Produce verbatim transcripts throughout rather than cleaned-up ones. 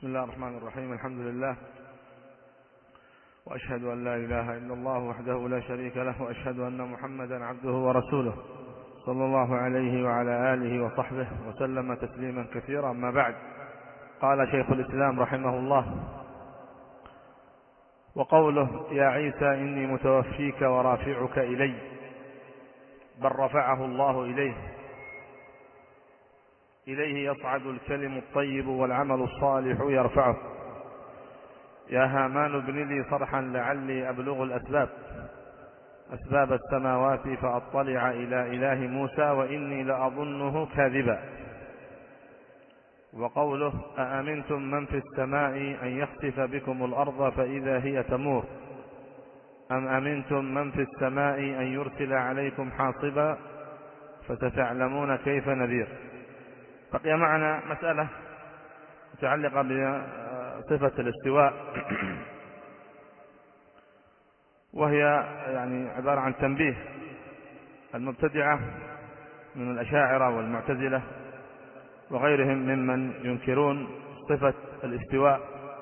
بسم الله الرحمن الرحيم. الحمد لله، وأشهد أن لا إله إلا الله وحده لا شريك له، وأشهد أن محمدا عبده ورسوله صلى الله عليه وعلى آله وصحبه وسلم تسليما كثيرا. أما بعد، قال شيخ الإسلام رحمه الله: وقوله يا عيسى إني متوفيك ورافعك إلي، بل رفعه الله إليه إليه يصعد الكلم الطيب والعمل الصالح يرفعه. يا هامان ابن لي صرحا لعلي أبلغ الأسباب أسباب السماوات فأطلع إلى إله موسى وإني لأظنه كاذبا. وقوله أأمنتم من في السماء أن يخسف بكم الأرض فإذا هي تمور أم أمنتم من في السماء أن يرسل عليكم حاصبا فستعلمون كيف نذير. بقي معنا مسألة متعلقة بصفة الاستواء، وهي يعني عبارة عن تنبيه المبتدعة من الأشاعرة والمعتزلة وغيرهم ممن ينكرون صفة الاستواء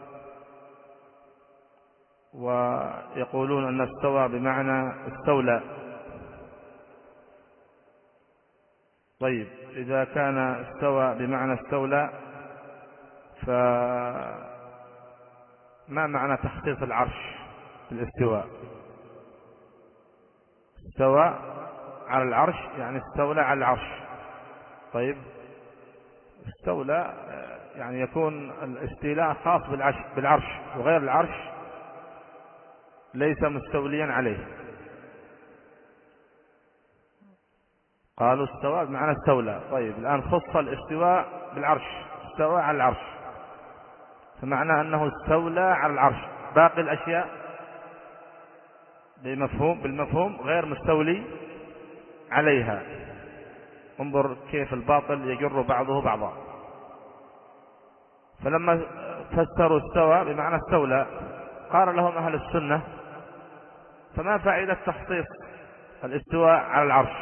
ويقولون أن استوى بمعنى استولى. طيب، إذا كان استوى بمعنى استولى، فما معنى تخصيص العرش بالاستواء؟ استوى على العرش يعني استولى على العرش. طيب، استولى يعني يكون الاستيلاء خاص بالعرش، وغير العرش ليس مستوليا عليه. قالوا استوى بمعنى استولى. طيب، الآن خص الاستواء بالعرش، استوى على العرش، فمعنى أنه استولى على العرش. باقي الأشياء بمفهوم بالمفهوم غير مستولي عليها. انظر كيف الباطل يجر بعضه بعضا. فلما فسروا استوى بمعنى استولى، قال لهم أهل السنة: فما فائدة تخصيص الاستواء على العرش؟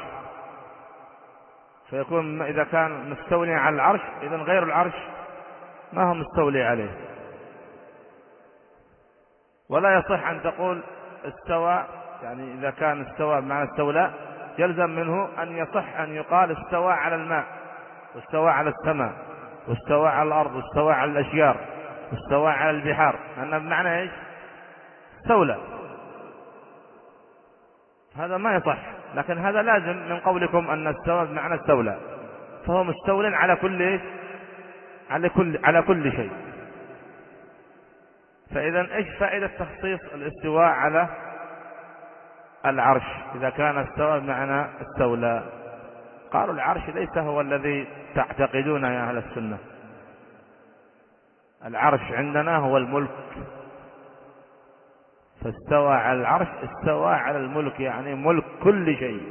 فيكون إذا كان مستولي على العرش، إذن غير العرش ما هو مستولي عليه. ولا يصح أن تقول استوى، يعني إذا كان استوى بمعنى استولى يلزم منه أن يصح أن يقال استوى على الماء، واستوى على السماء، واستوى على الأرض، واستوى على الأشجار، واستوى على البحار، أنه بمعنى إيش؟ استولى. هذا ما يصح. لكن هذا لازم من قولكم أن استوى بمعنى استولى، فهو مستول على كل إيش؟ على كل على كل شيء. فإذا إيش فائدة تخصيص الاستواء على العرش إذا كان استوى بمعنى استولى؟ قالوا العرش ليس هو الذي تعتقدون يا أهل السنة. العرش عندنا هو الملك، فاستوى على العرش استوى على الملك، يعني ملك كل شيء.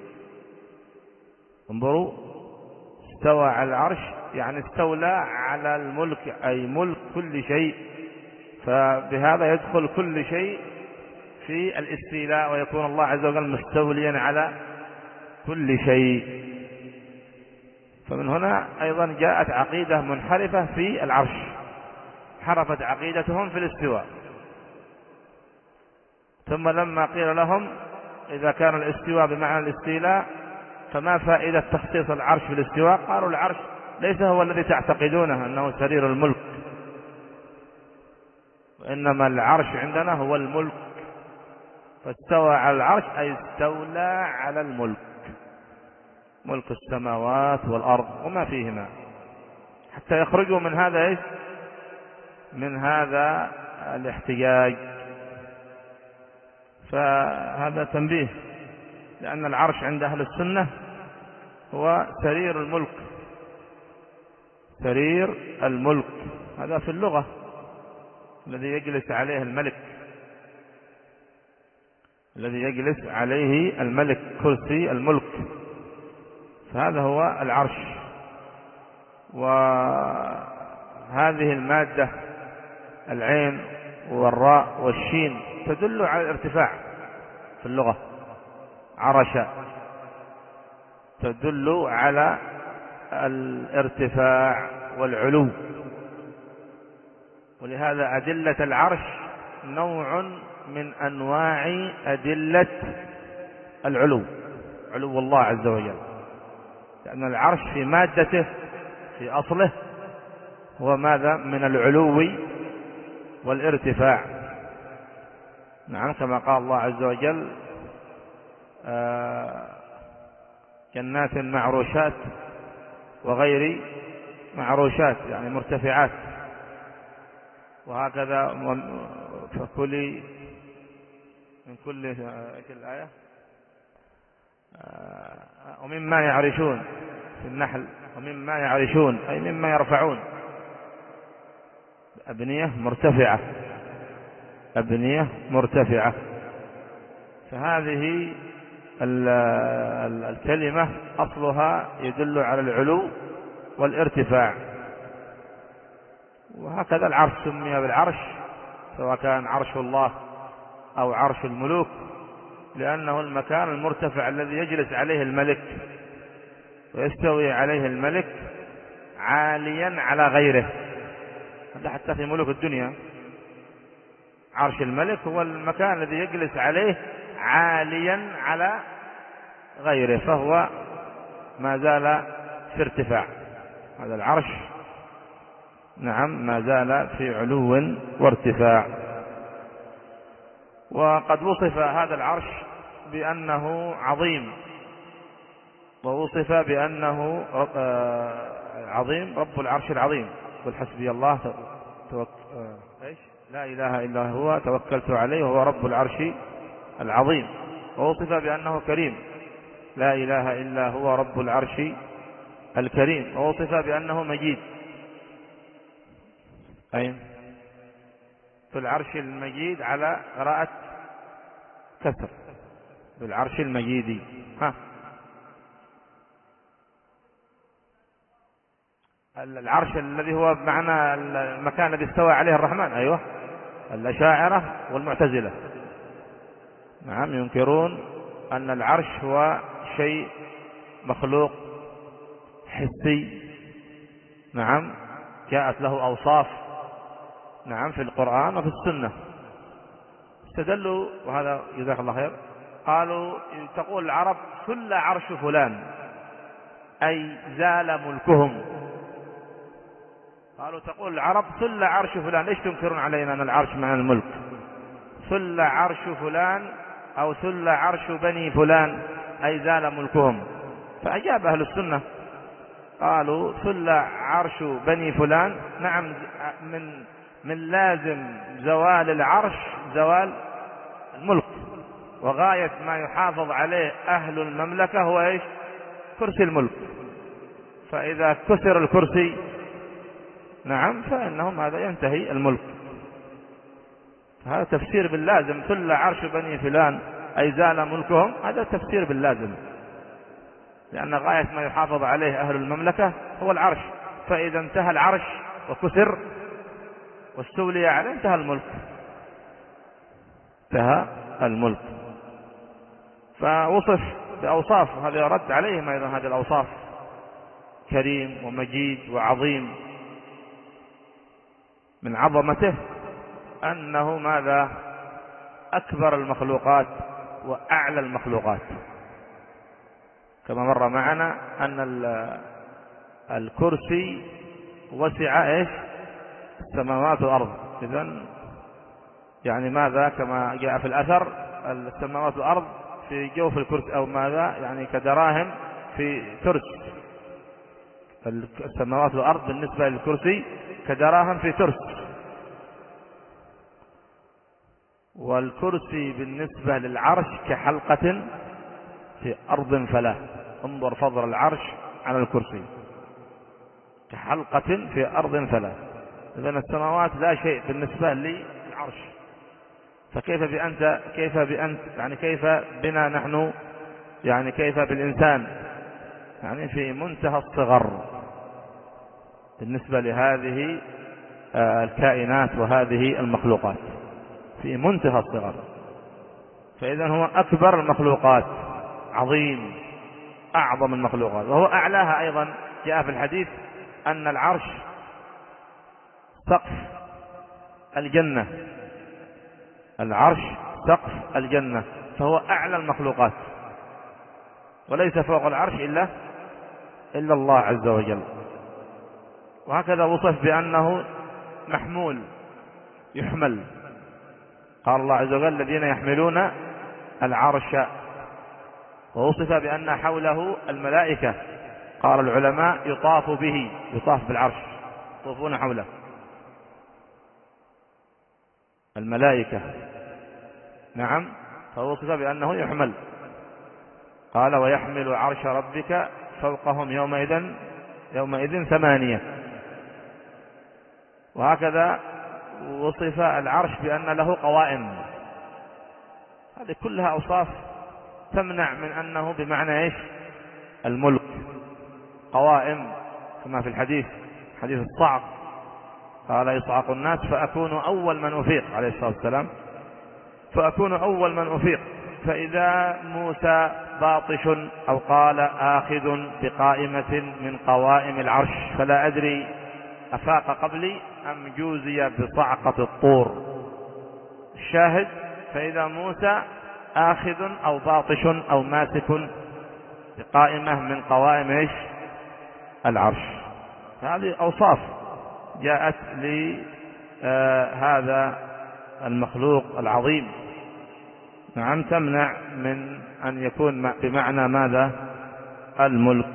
انظروا، استوى على العرش يعني استولى على الملك، أي ملك كل شيء. فبهذا يدخل كل شيء في الاستيلاء، ويكون الله عز وجل مستوليا على كل شيء. فمن هنا أيضا جاءت عقيدة منحرفة في العرش، حرفت عقيدتهم في الاستواء. ثم لما قيل لهم إذا كان الاستواء بمعنى الاستيلاء فما فائدة تخصيص العرش في الاستواء؟ قالوا العرش ليس هو الذي تعتقدونه أنه سرير الملك، وإنما العرش عندنا هو الملك. فاستوى على العرش أي استولى على الملك، ملك السماوات والأرض وما فيهما، حتى يخرجوا من هذا إيش؟ من هذا الاحتجاج. فهذا تنبيه، لأن العرش عند أهل السنة هو سرير الملك، سرير الملك هذا في اللغة الذي يجلس عليه الملك، الذي يجلس عليه الملك، كرسي الملك، فهذا هو العرش. وهذه المادة العين والراء والشين تدل على الارتفاع في اللغة. عرش تدل على الارتفاع والعلو، ولهذا أدلة العرش نوع من أنواع أدلة العلو، علو الله عز وجل، لأن العرش في مادته في أصله هو ماذا؟ من العلو والارتفاع. نعم، كما قال الله عز وجل آه جنات معروشات وغير معروشات، يعني مرتفعات. وهكذا فكلي من كل ايش الآية آه ومما يعرشون في النحل، ومما يعرشون أي مما يرفعون، أبنية مرتفعة، أبنية مرتفعة. فهذه الكلمة أصلها يدل على العلو والارتفاع. وهكذا العرش سمي بالعرش، سواء كان عرش الله أو عرش الملوك، لأنه المكان المرتفع الذي يجلس عليه الملك ويستوي عليه الملك عاليا على غيره. هذا حتى في ملوك الدنيا عرش الملك هو المكان الذي يجلس عليه عاليا على غيره، فهو ما زال في ارتفاع. هذا العرش نعم ما زال في علو وارتفاع. وقد وصف هذا العرش بأنه عظيم، ووصف بأنه عظيم رب العرش العظيم. قل حسبي الله توك... إيش؟ لا إله إلا هو توكلت عليه وهو رب العرش العظيم. ووصف بأنه كريم، لا إله إلا هو رب العرش الكريم. ووصف بأنه مجيد، أي في العرش المجيد على قراءة كسر، في العرش المجيد. ها العرش الذي هو بمعنى المكان الذي استوى عليه الرحمن. أيوة، الأشاعرة والمعتزلة نعم ينكرون أن العرش هو شيء مخلوق حسي، نعم جاءت له أوصاف نعم في القرآن وفي السنة. استدلوا، وهذا جزاك الله خير، قالوا تقول العرب سل عرش فلان أي زال ملكهم. قالوا تقول العرب سل عرش فلان، ليش تنكرون علينا أن العرش معنى الملك؟ سل عرش فلان أو سل عرش بني فلان أي زال ملكهم. فأجاب أهل السنة قالوا سل عرش بني فلان، نعم من من لازم زوال العرش زوال الملك، وغاية ما يحافظ عليه أهل المملكة هو إيش؟ كرسي الملك. فإذا كسر الكرسي نعم فإنهم هذا ينتهي الملك. هذا تفسير باللازم، سل عرش بني فلان أي زال ملكهم، هذا تفسير باللازم، لأن غاية ما يحافظ عليه أهل المملكة هو العرش. فإذا انتهى العرش وكسر واستولي عليه انتهى الملك، انتهى الملك. فوصف بأوصاف، هذا رد عليهم أيضا هذه الأوصاف، كريم ومجيد وعظيم. من عظمته أنه ماذا؟ أكبر المخلوقات وأعلى المخلوقات، كما مر معنا أن الكرسي وسع إيش؟ السماوات والأرض. إذن يعني ماذا؟ كما جاء في الأثر السماوات والأرض في جوف الكرسي، أو ماذا يعني كدراهم في ترس. السماوات والأرض بالنسبة للكرسي كدراهم في ترس، والكرسي بالنسبة للعرش كحلقة في أرض فلا. انظر فضل العرش على الكرسي، كحلقة في أرض فلا. إذن السماوات لا شيء بالنسبة للعرش، فكيف بأنت كيف بأنت يعني كيف بنا نحن، يعني كيف بالإنسان، يعني في منتهى الصغر بالنسبة لهذه الكائنات وهذه المخلوقات، في منتهى الصغر. فإذا هو أكبر المخلوقات، عظيم، أعظم المخلوقات، وهو أعلاها. أيضا جاء في الحديث أن العرش سقف الجنة، العرش سقف الجنة، فهو أعلى المخلوقات، وليس فوق العرش إلا إلا الله عز وجل. وهكذا وصف بأنه محمول يحمل، قال الله عز وجل الذين يحملون العرش، ووصف بأن حوله الملائكة، قال العلماء يطاف به، يطاف بالعرش، يطوفون حوله الملائكة، نعم، فوصف بأنه يحمل، قال ويحمل عرش ربك فوقهم يومئذ يومئذ ثمانية. وهكذا وصف العرش بأن له قوائم، هذه كلها أوصاف تمنع من أنه بمعنى إيش؟ الملك. قوائم كما في الحديث، حديث الصعق، قال يصعق الناس فأكون أول من أفيق، عليه الصلاة والسلام، فأكون أول من أفيق، فإذا موسى باطش أو قال آخذ بقائمة من قوائم العرش، فلا أدري أفاق قبلي أم جوزي بصعقة الطور. الشاهد فإذا موسى آخذ أو باطش أو ماسك بقائمة من قوائم إيش؟ العرش. هذه أوصاف جاءت لهذا المخلوق العظيم، نعم، تمنع من أن يكون بمعنى ماذا؟ الملك.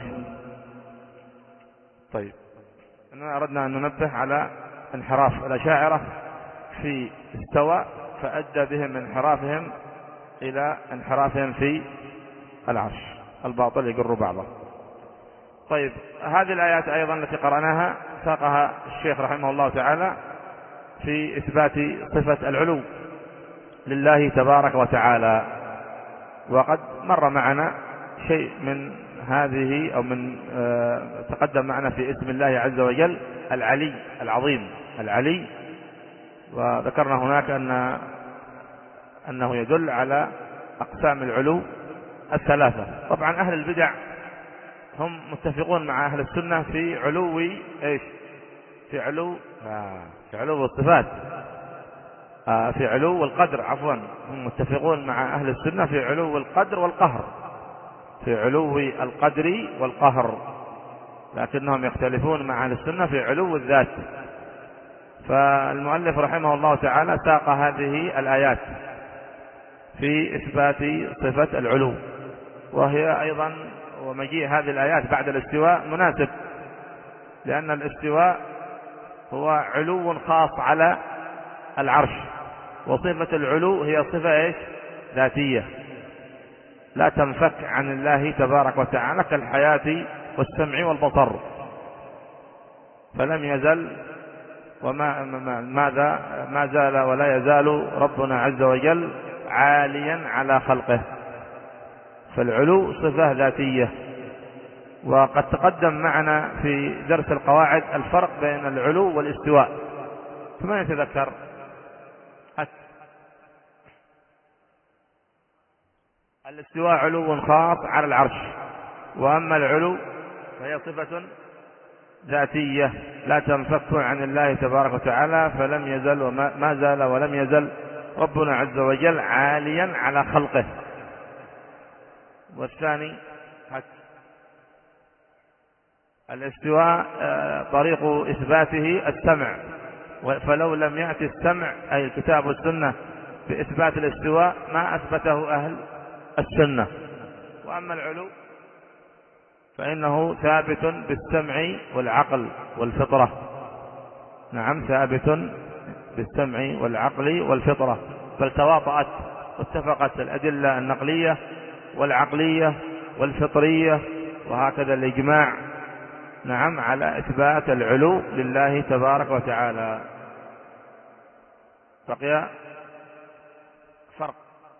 طيب، أننا أردنا أن ننبه على انحراف الأشاعرة في استوى، فأدى بهم انحرافهم إلى انحرافهم في العرش، الباطل يقر بعضه. طيب، هذه الآيات أيضا التي قرأناها ساقها الشيخ رحمه الله تعالى في إثبات صفة العلو لله تبارك وتعالى، وقد مر معنا شيء من هذه أو من آه تقدم معنا في اسم الله عز وجل العلي العظيم، العلي، وذكرنا هناك أن أنه يدل على أقسام العلو الثلاثة. طبعا أهل البدع هم متفقون مع أهل السنة في علو إيش؟ في علو آه في علو الصفات، آه في علو القدر، عفوا، هم متفقون مع أهل السنة في علو القدر والقهر، في علو القدر والقهر، لكنهم يختلفون مع أهل السنة في علو الذات. فالمؤلف رحمه الله تعالى ساق هذه الآيات في إثبات صفة العلو، وهي أيضا ومجيء هذه الآيات بعد الاستواء مناسب، لأن الاستواء هو علو خاص على العرش، وصفة العلو هي صفة إيش؟ ذاتية، لا تنفك عن الله تبارك وتعالى كالحياة والسمع والبصر، فلم يزل وما ماذا ما زال ولا يزال ربنا عز وجل عاليا على خلقه، فالعلو صفة ذاتية. وقد تقدم معنا في درس القواعد الفرق بين العلو والاستواء، ثم يتذكر الاستواء علو خاص على العرش، وأما العلو فهي صفة ذاتية لا تنفك عن الله تبارك وتعالى، فلم يزل وما زال ولم يزل ربنا عز وجل عاليا على خلقه. والثاني الاستواء طريق إثباته السمع، فلو لم يأتي السمع أي الكتاب والسنة بإثبات الاستواء ما أثبته أهل السنة. وأما العلو فإنه ثابت بالسمع والعقل والفطرة، نعم، ثابت بالسمع والعقل والفطرة، بل تواطأت واتفقت الأدلة النقلية والعقلية والفطرية وهكذا الإجماع، نعم، على إثبات العلو لله تبارك وتعالى. بقي فرق،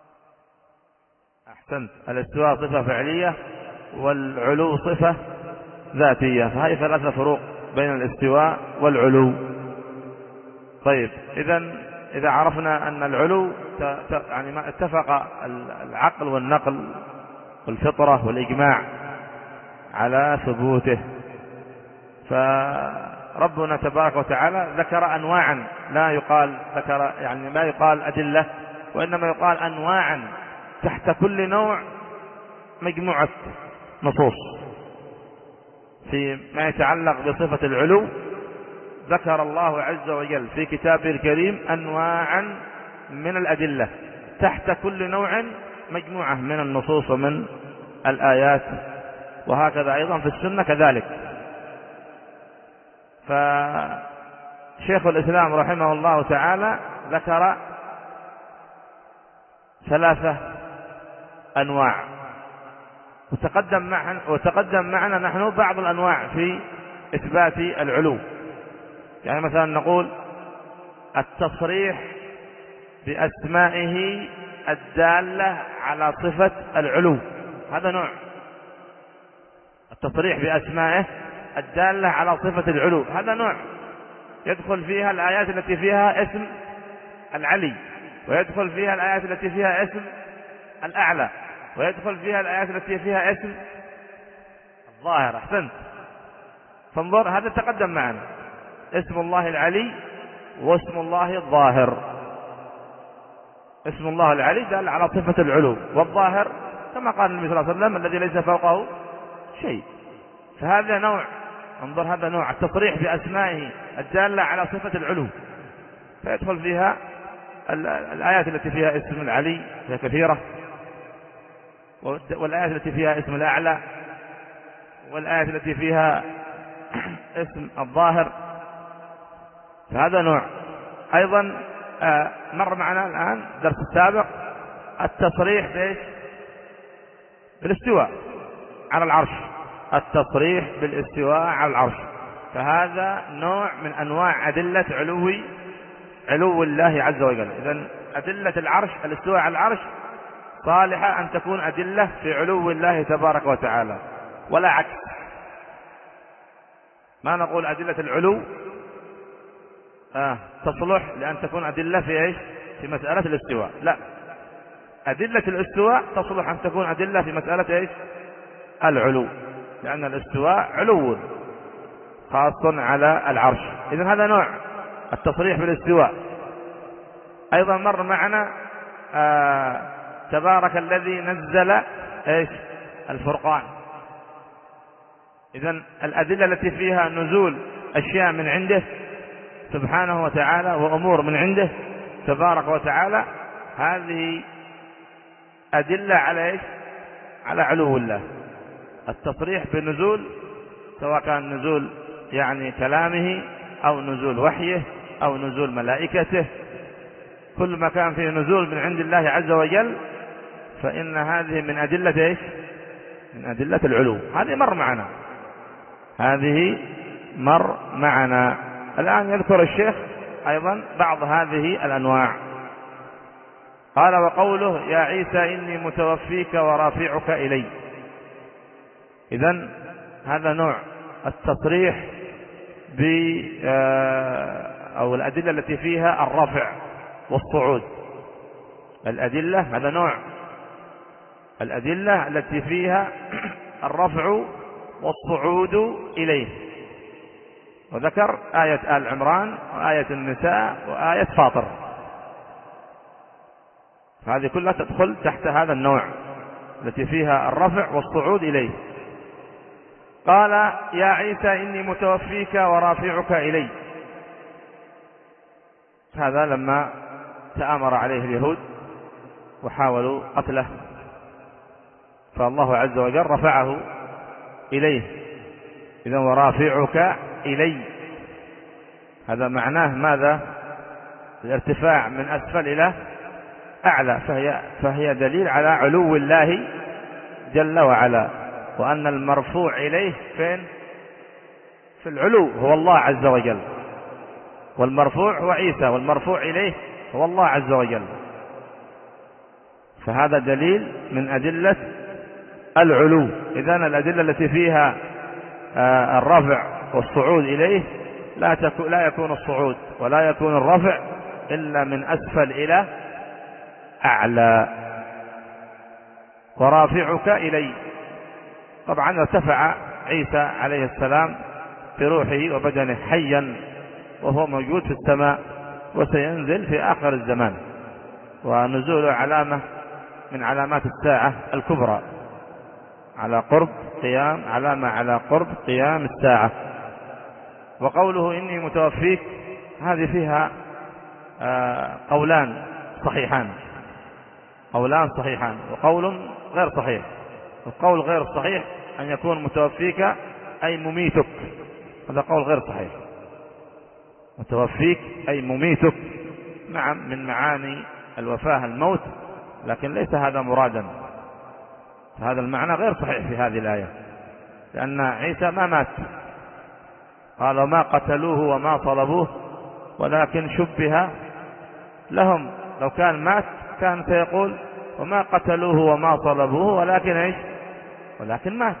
أحسنت، الاستواء صفة فعلية والعلو صفة ذاتية، فهذه ثلاثة فروق بين الاستواء والعلو. طيب، إذن إذا عرفنا أن العلو يعني ما اتفق العقل والنقل والفطرة والإجماع على ثبوته، ربنا تبارك وتعالى ذكر أنواعا، لا يقال ذكر يعني لا يقال أدلة، وإنما يقال أنواعا، تحت كل نوع مجموعة نصوص. فيما يتعلق بصفة العلو ذكر الله عز وجل في كتابه الكريم أنواعا من الأدلة، تحت كل نوع مجموعة من النصوص ومن الآيات، وهكذا أيضا في السنة كذلك. فشيخ الإسلام رحمه الله تعالى ذكر ثلاثة أنواع، وتقدم معنا, وتقدم معنا نحن بعض الأنواع في إثبات العلو. يعني مثلا نقول التصريح بأسمائه الدالة على صفة العلو، هذا نوع. التصريح بأسمائه الدالة على صفة العلو هذا نوع، يدخل فيها الآيات التي فيها اسم العلي، ويدخل فيها الآيات التي فيها اسم الأعلى، ويدخل فيها الآيات التي فيها اسم الظاهر. أحسنت، فانظر هذا تقدم معنا، اسم الله العلي واسم الله الظاهر. اسم الله العلي دال على صفة العلو، والظاهر كما قال النبي صلى الله عليه وسلم الذي ليس فوقه شيء. فهذا نوع، انظر هذا نوع التصريح بأسمائه الدالة على صفة العلو، فيدخل فيها الآيات التي فيها اسم العلي فيها كثيرة، والآيات التي فيها اسم الأعلى، والآيات التي فيها اسم الظاهر، فهذا نوع. أيضا مر معنا الآن درس السابق التصريح بإيش؟ بالاستواء على العرش، التصريح بالاستواء على العرش، فهذا نوع من أنواع أدلة علو علو الله عز وجل. إذن أدلة العرش الاستواء على العرش صالحة أن تكون أدلة في علو الله تبارك وتعالى، ولا عكس. ما نقول أدلة العلو آه تصلح لأن تكون أدلة في إيش؟ في مسألة الاستواء، لا، أدلة الاستواء تصلح أن تكون أدلة في مسألة إيش؟ العلو، لأن الاستواء علو خاص على العرش. إذن هذا نوع التصريح بالاستواء. أيضا مر معنا آه تبارك الذي نزل إيش؟ الفرقان. إذن الأدلة التي فيها نزول أشياء من عنده سبحانه وتعالى وأمور من عنده تبارك وتعالى، هذه أدلة على إيش؟ على علو الله. التصريح بالنزول سواء كان نزول يعني كلامه أو نزول وحيه أو نزول ملائكته، كل ما كان فيه نزول من عند الله عز وجل فإن هذه من أدلة إيش؟ من أدلة العلو. هذه مر معنا هذه مر معنا الآن يذكر الشيخ أيضا بعض هذه الأنواع. قال وقوله يا عيسى إني متوفيك ورافعك إلي. إذن هذا نوع التصريح ب أو الأدلة التي فيها الرفع والصعود. الأدلة هذا نوع الأدلة التي فيها الرفع والصعود إليه، وذكر آية آل عمران وآية النساء وآية فاطر، هذه كلها تدخل تحت هذا النوع التي فيها الرفع والصعود إليه. قال يا عيسى إني متوفيك ورافعك إلي، هذا لما تآمر عليه اليهود وحاولوا قتله، فالله عز وجل رفعه إليه. إذن ورافعك إلي هذا معناه ماذا؟ الارتفاع من أسفل إلى أعلى، فهي, فهي دليل على علو الله جل وعلا، وأن المرفوع إليه فين؟ في العلو هو الله عز وجل، والمرفوع هو عيسى، والمرفوع إليه هو الله عز وجل، فهذا دليل من أدلة العلو. إذن الأدلة التي فيها الرفع والصعود إليه لا, لا يكون الصعود ولا يكون الرفع إلا من أسفل إلى أعلى. ورافعك إلي، طبعا ارتفع عيسى عليه السلام بروحه وبدنه حيا، وهو موجود في السماء وسينزل في آخر الزمان، ونزوله علامة من علامات الساعة الكبرى، على قرب قيام علامة على قرب قيام الساعة. وقوله إني متوفيك هذه فيها قولان صحيحان قولان صحيحان وقول غير صحيح. القول غير صحيح أن يكون متوفيك أي مميتك، هذا قول غير صحيح. متوفيك أي مميتك، نعم من معاني الوفاة الموت، لكن ليس هذا مرادا، هذا المعنى غير صحيح في هذه الآية، لأن عيسى ما مات، قال وما قتلوه وما صلبوه ولكن شبه لهم. لو كان مات كان سيقول وما قتلوه وما صلبوه ولكن ايش ولكن مات،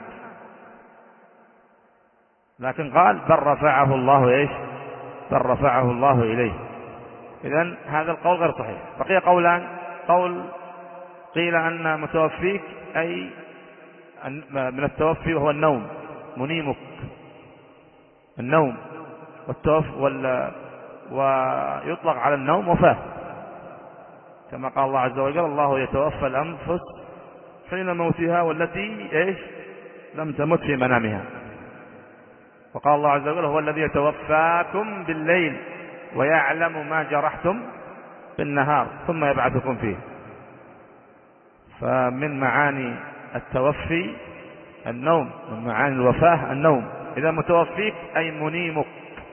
لكن قال بل رفعه الله ايش بل رفعه الله إليه. إذن هذا القول غير صحيح. بقي قولان، قول قيل أن متوفيك أي من التوفي وهو النوم، منيمك النوم، والتوف وال ويطلق على النوم وفاة، كما قال الله عز وجل الله يتوفى الأنفس حين موتها والتي ايش لم تمت في منامها. وقال الله عز وجل هو الذي يتوفاكم بالليل ويعلم ما جرحتم بالنهار ثم يبعثكم فيه. فمن معاني التوفي النوم، من معاني الوفاة النوم. إذا متوفيك أي منيمك.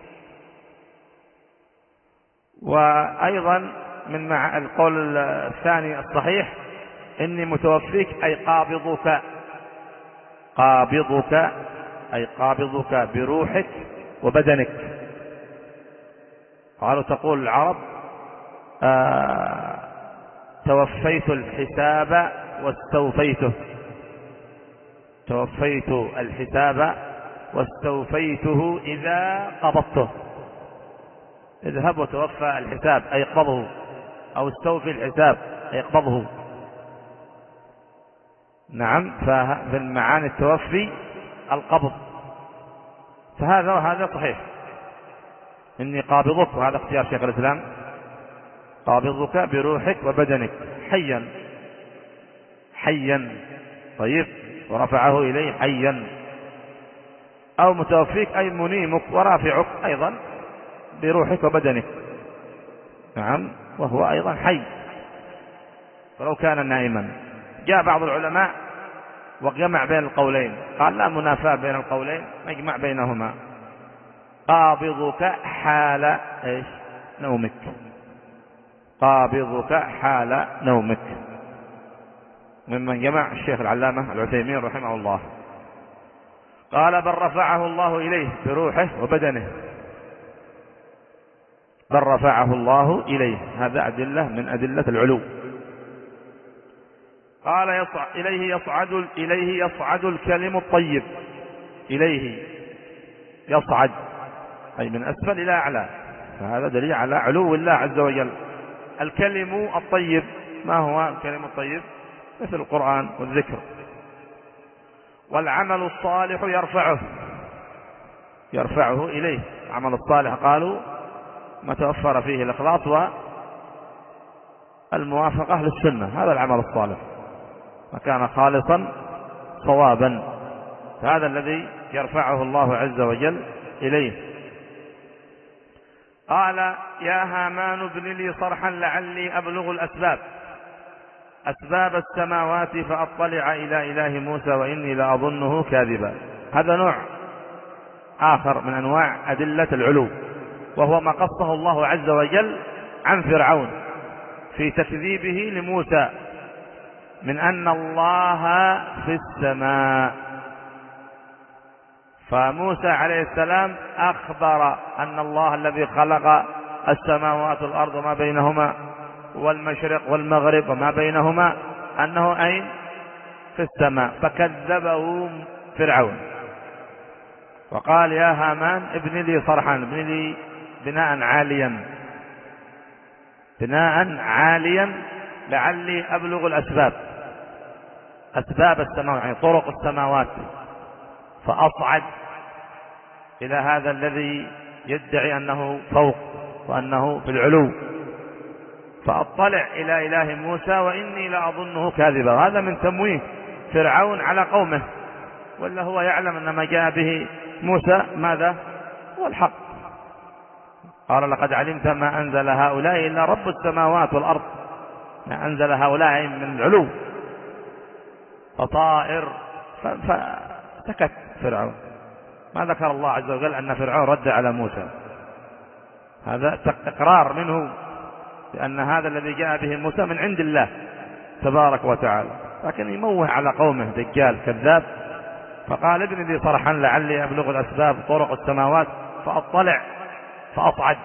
وأيضا من مع القول الثاني الصحيح إني متوفيك أي قابضك، قابضك أي قابضك بروحك وبدنك. قالوا تقول العرب آه توفيت الحساب واستوفيته، توفيت الحساب واستوفيته إذا قبضته. اذهب وتوفى الحساب أي اقبضه، أو استوفي الحساب أي اقبضه. نعم، ففي المعاني التوفي القبض، فهذا وهذا صحيح. إني قابضك، وهذا اختيار شيخ الإسلام، قابضك بروحك وبدنك حيا حيا طيب، ورفعه إليه حيا. أو متوفيك أي منيمك ورافعك أيضا بروحك وبدنك، نعم، وهو أيضا حي ولو كان نائما. جاء بعض العلماء وجمع بين القولين، قال لا منافاة بين القولين، نجمع بينهما. قابضك حال ايش نومك، قابضك حال نومك، ممن جمع الشيخ العلامة العثيمين رحمه الله. قال بل رفعه الله إليه بروحه وبدنه، بل رفعه الله إليه، هذا أدلة من أدلة العلو. قال يصعد إليه يصعد إليه يصعد الكلم الطيب، إليه يصعد أي من أسفل إلى أعلى، فهذا دليل على علو الله عز وجل. الكلم الطيب، ما هو الكلم الطيب؟ مثل القرآن والذكر. والعمل الصالح يرفعه، يرفعه إليه. العمل الصالح قالوا ما توفر فيه الإخلاص والموافقة للسنة، هذا العمل الصالح، ما كان خالصا صوابا، فهذا الذي يرفعه الله عز وجل إليه. قال يا هامان ابن لي صرحا لعلي أبلغ الأسباب، أسباب السماوات فأطلع إلى إله موسى وإني لأظنه كاذبا. هذا نوع آخر من أنواع أدلة العلو، وهو ما قصه الله عز وجل عن فرعون في تكذيبه لموسى من أن الله في السماء. فموسى عليه السلام أخبر أن الله الذي خلق السماوات والأرض وما بينهما والمشرق والمغرب وما بينهما أنه أين؟ في السماء، فكذبه فرعون وقال يا هامان ابن لي صرحا، ابن لي بناء عاليا، بناء عاليا لعلي أبلغ الأسباب، أسباب السماوات يعني طرق السماوات. فأصعد إلى هذا الذي يدعي أنه فوق وأنه في العلو، فأطلع إلى إله موسى وإني لأظنه كاذبا. وهذا من تمويه فرعون على قومه، ولا هو يعلم أن ما جاء به موسى ماذا هو الحق. قال لقد علمت ما أنزل هؤلاء إلا رب السماوات والأرض، ما أنزل هؤلاء من العلو فطائر. فسكت فرعون، ما ذكر الله عز وجل أن فرعون رد على موسى. هذا إقرار منه لأن هذا الذي جاء به موسى من عند الله تبارك وتعالى، لكن يموه على قومه دجال كذاب. فقال ابن لي صرحا لعلي أبلغ الأسباب طرق السماوات فأطلع فأصعد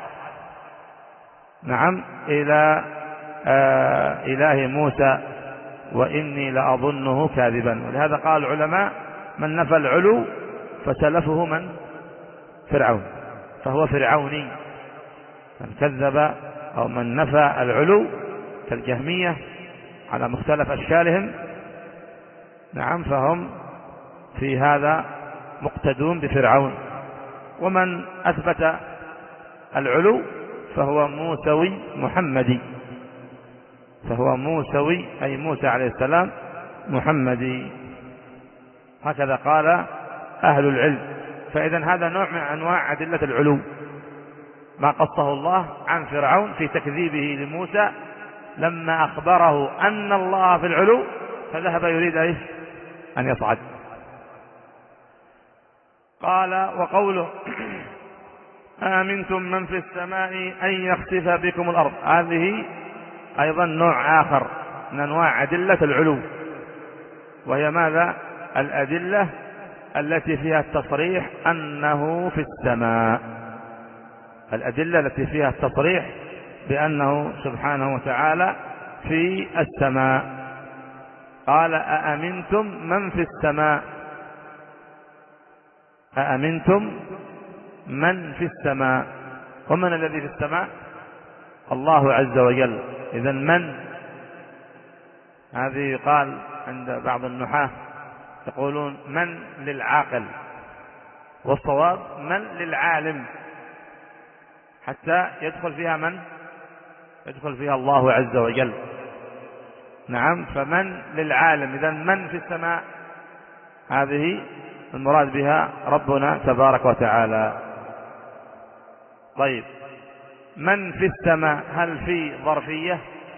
نعم إلى آه إله موسى وإني لأظنه كاذبا. ولهذا قال العلماء من نفى العلو فسلفه من فرعون، فهو فرعوني. من كذب أو من نفى العلو كالجهمية على مختلف أشكالهم نعم فهم في هذا مقتدون بفرعون. ومن أثبت العلو فهو موسوي محمدي، فهو موسوي أي موسى عليه السلام محمدي، هكذا قال أهل العلم. فإذا هذا نوع من أنواع أدلة العلو ما قصه الله عن فرعون في تكذيبه لموسى لما أخبره أن الله في العلو فذهب يريد إيش أن يصعد. قال وقوله آمنتم من في السماء أن يخسف بكم الأرض، هذه أيضا نوع آخر من أنواع أدلة العلو، وهي ماذا الأدلة التي فيها التصريح أنه في السماء، الأدلة التي فيها التصريح بأنه سبحانه وتعالى في السماء. قال أأمنتم من في السماء، أأمنتم من في السماء، ومن الذي في السماء الله عز وجل. إذن من هذه يقال عند بعض النحاة يقولون من للعاقل، والصواب من للعالم، حتى يدخل فيها من يدخل فيها الله عز وجل نعم. فمن للعالم، إذن من في السماء هذه المراد بها ربنا تبارك وتعالى. طيب من في السماء هل في ظرفية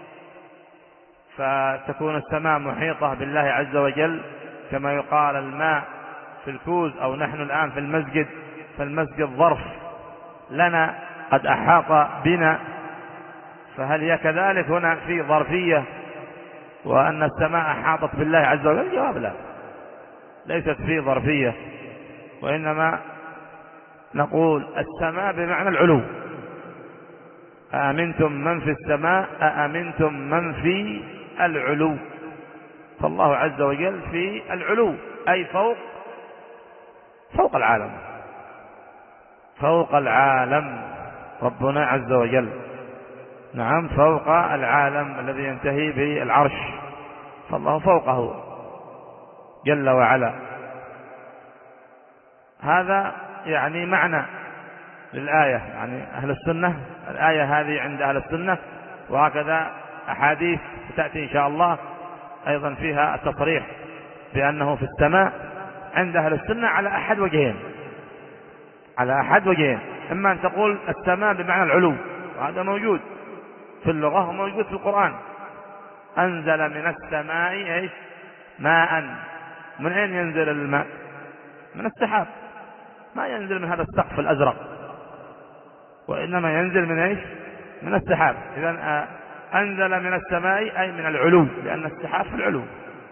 فتكون السماء محيطة بالله عز وجل كما يقال الماء في الكوز، أو نحن الآن في المسجد فالمسجد ظرف لنا قد أحاط بنا، فهل هي كذلك هنا في ظرفية وأن السماء أحاطت بالله عز وجل؟ الجواب لا، ليست في ظرفية، وإنما نقول السماء بمعنى العلو. أأمنتم من في السماء أأمنتم من في العلو، فالله عز وجل في العلو أي فوق فوق العالم، فوق العالم ربنا عز وجل نعم، فوق العالم الذي ينتهي بالعرش، فالله فوقه جل وعلا. هذا يعني معنى للآية، يعني أهل السنة الآية هذه عند أهل السنة، وهكذا أحاديث تأتي إن شاء الله أيضا فيها التصريح بأنه في السماء عند أهل السنة على أحد وجهين، على أحد وجهين. إما أن تقول السماء بمعنى العلو، وهذا موجود في اللغة وموجود في القرآن. أنزل من السماء إيش ماء، من أين ينزل الماء؟ من السحاب، ما ينزل من هذا السقف الأزرق، وإنما ينزل من إيش من السحاب. إذن أنزل من السماء أي من العلو، لأن السحاب في العلو،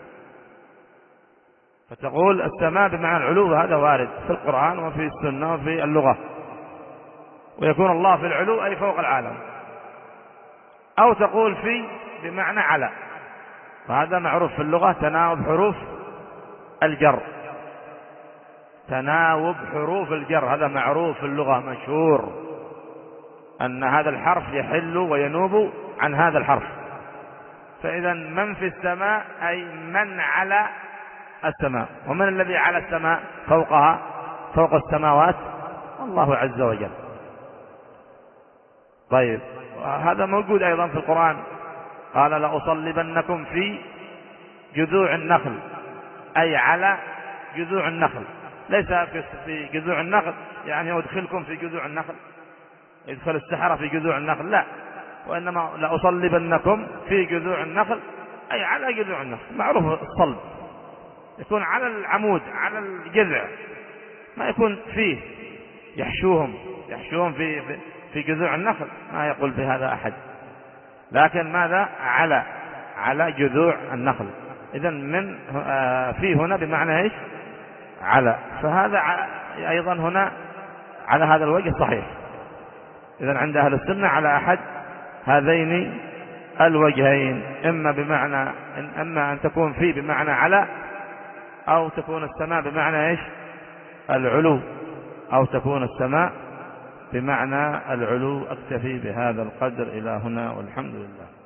فتقول السماء بمعنى العلو، وهذا وارد في القرآن وفي السنة وفي اللغة. ويكون الله في العلو أي فوق العالم. أو تقول في بمعنى على، وهذا معروف في اللغة تناوب حروف الجر، تناوب حروف الجر هذا معروف في اللغة مشهور، أن هذا الحرف يحل وينوب عن هذا الحرف. فإذا من في السماء أي من على السماء. ومن الذي على السماء فوقها فوق السماوات؟ الله عز وجل. طيب هذا موجود أيضا في القرآن، قال لأصلبنكم في جذوع النخل، أي على جذوع النخل، ليس في جذوع النخل يعني يدخلكم في جذوع النخل، يدخل السحرة في جذوع النخل، لا، وإنما لأصلبنكم في جذوع النخل أي على جذوع النخل. معروف الصلب يكون على العمود على الجذع، ما يكون فيه يحشوهم يحشوهم في في جذوع النخل، ما يقول بهذا أحد، لكن ماذا؟ على على جذوع النخل. إذن من في هنا بمعنى إيش؟ على. فهذا أيضا هنا على هذا الوجه صحيح. إذن عند أهل السنة على أحد هذين الوجهين، إما بمعنى إما أن تكون في بمعنى على، أو تكون السماء بمعنى إيش؟ العلو، أو تكون السماء بمعنى العلو. أكتفي بهذا القدر إلى هنا، والحمد لله.